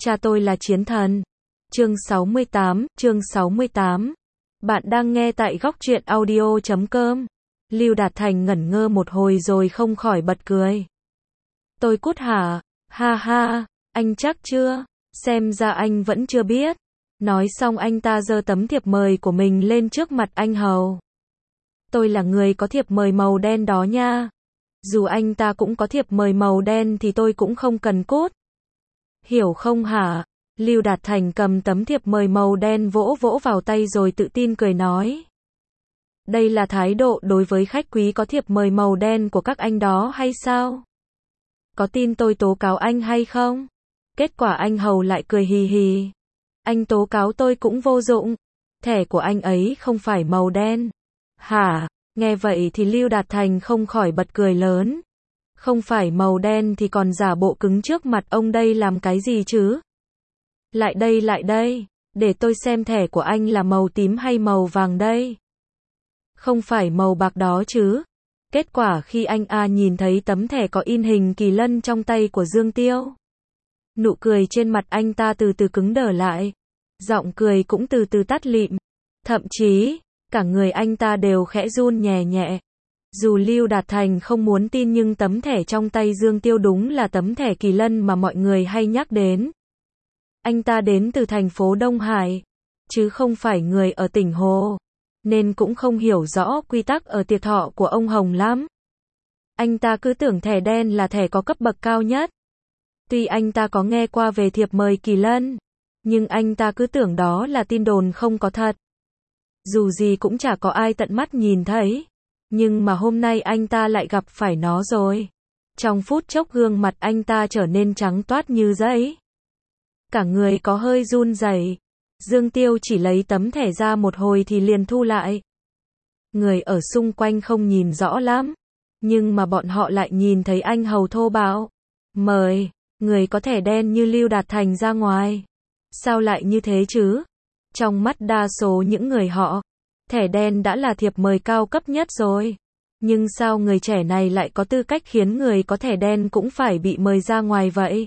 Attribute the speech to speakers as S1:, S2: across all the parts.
S1: Cha tôi là chiến thần. Chương 68. Bạn đang nghe tại góc truyện audio.com. Lưu Đạt Thành ngẩn ngơ một hồi rồi không khỏi bật cười. Tôi cút hả? Ha ha, anh chắc chưa? Xem ra anh vẫn chưa biết. Nói xong anh ta giơ tấm thiệp mời của mình lên trước mặt anh Hầu. Tôi là người có thiệp mời màu đen đó nha. Dù anh ta cũng có thiệp mời màu đen thì tôi cũng không cần cút. Hiểu không hả? Lưu Đạt Thành cầm tấm thiệp mời màu đen vỗ vỗ vào tay rồi tự tin cười nói. Đây là thái độ đối với khách quý có thiệp mời màu đen của các anh đó hay sao? Có tin tôi tố cáo anh hay không? Kết quả anh Hầu lại cười hì hì. Anh tố cáo tôi cũng vô dụng. Thẻ của anh ấy không phải màu đen. Hả? Nghe vậy thì Lưu Đạt Thành không khỏi bật cười lớn. Không phải màu đen thì còn giả bộ cứng trước mặt ông đây làm cái gì chứ? Lại đây, để tôi xem thẻ của anh là màu tím hay màu vàng đây. Không phải màu bạc đó chứ? Kết quả khi anh nhìn thấy tấm thẻ có in hình kỳ lân trong tay của Dương Tiêu. Nụ cười trên mặt anh ta từ từ cứng đờ lại. Giọng cười cũng từ từ tắt lịm. Thậm chí, cả người anh ta đều khẽ run nhẹ nhẹ. Dù Lưu Đạt Thành không muốn tin nhưng tấm thẻ trong tay Dương Tiêu đúng là tấm thẻ kỳ lân mà mọi người hay nhắc đến. Anh ta đến từ thành phố Đông Hải, chứ không phải người ở tỉnh Hồ, nên cũng không hiểu rõ quy tắc ở tiệc thọ của ông Hồng lắm. Anh ta cứ tưởng thẻ đen là thẻ có cấp bậc cao nhất. Tuy anh ta có nghe qua về thiệp mời kỳ lân, nhưng anh ta cứ tưởng đó là tin đồn không có thật. Dù gì cũng chả có ai tận mắt nhìn thấy. Nhưng mà hôm nay anh ta lại gặp phải nó rồi. Trong phút chốc gương mặt anh ta trở nên trắng toát như giấy. Cả người có hơi run rẩy. Dương Tiêu chỉ lấy tấm thẻ ra một hồi thì liền thu lại. Người ở xung quanh không nhìn rõ lắm. Nhưng mà bọn họ lại nhìn thấy anh Hầu thô bạo. Mời, người có thẻ đen như Lưu Đạt Thành ra ngoài. Sao lại như thế chứ? Trong mắt đa số những người họ, thẻ đen đã là thiệp mời cao cấp nhất rồi. Nhưng sao người trẻ này lại có tư cách khiến người có thẻ đen cũng phải bị mời ra ngoài vậy?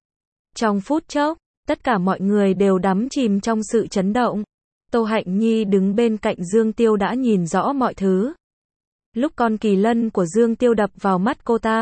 S1: Trong phút chốc, tất cả mọi người đều đắm chìm trong sự chấn động. Tô Hạnh Nhi đứng bên cạnh Dương Tiêu đã nhìn rõ mọi thứ. Lúc con kỳ lân của Dương Tiêu đập vào mắt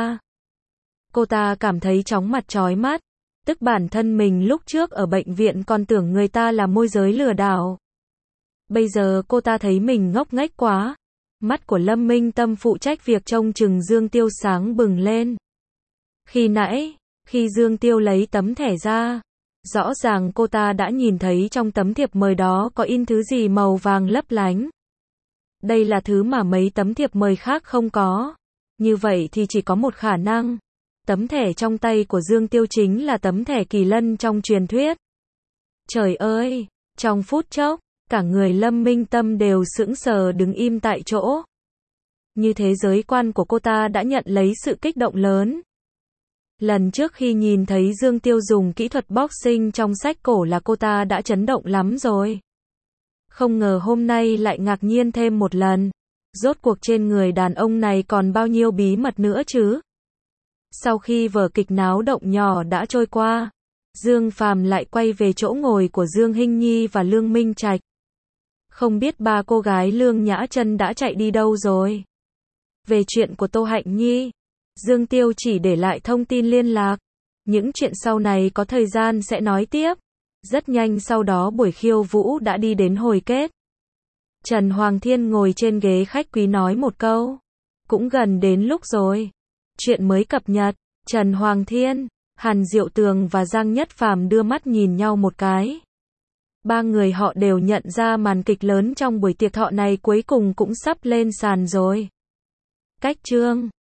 S1: cô ta cảm thấy chóng mặt chói mắt. Tức bản thân mình lúc trước ở bệnh viện còn tưởng người ta là môi giới lừa đảo. Bây giờ cô ta thấy mình ngốc nghếch quá. Mắt của Lâm Minh Tâm phụ trách việc trông chừng Dương Tiêu sáng bừng lên. Khi nãy, khi Dương Tiêu lấy tấm thẻ ra, rõ ràng cô ta đã nhìn thấy trong tấm thiệp mời đó có in thứ gì màu vàng lấp lánh. Đây là thứ mà mấy tấm thiệp mời khác không có. Như vậy thì chỉ có một khả năng. Tấm thẻ trong tay của Dương Tiêu chính là tấm thẻ kỳ lân trong truyền thuyết. Trời ơi, trong phút chốc, cả người Lâm Minh Tâm đều sững sờ đứng im tại chỗ. Như thế giới quan của cô ta đã nhận lấy sự kích động lớn. Lần trước khi nhìn thấy Dương Tiêu dùng kỹ thuật boxing trong sách cổ là cô ta đã chấn động lắm rồi. Không ngờ hôm nay lại ngạc nhiên thêm một lần. Rốt cuộc trên người đàn ông này còn bao nhiêu bí mật nữa chứ? Sau khi vở kịch náo động nhỏ đã trôi qua, Dương Phàm lại quay về chỗ ngồi của Dương Hinh Nhi và Lương Minh Trạch. Không biết ba cô gái Lương Nhã Chân đã chạy đi đâu rồi. Về chuyện của Tô Hạnh Nhi, Dương Tiêu chỉ để lại thông tin liên lạc. Những chuyện sau này có thời gian sẽ nói tiếp. Rất nhanh sau đó buổi khiêu vũ đã đi đến hồi kết. Trần Hoàng Thiên ngồi trên ghế khách quý nói một câu. Cũng gần đến lúc rồi. Chuyện mới cập nhật, Trần Hoàng Thiên, Hàn Diệu Tường và Giang Nhất Phàm đưa mắt nhìn nhau một cái. Ba người họ đều nhận ra màn kịch lớn trong buổi tiệc thọ này cuối cùng cũng sắp lên sàn rồi. Cách chương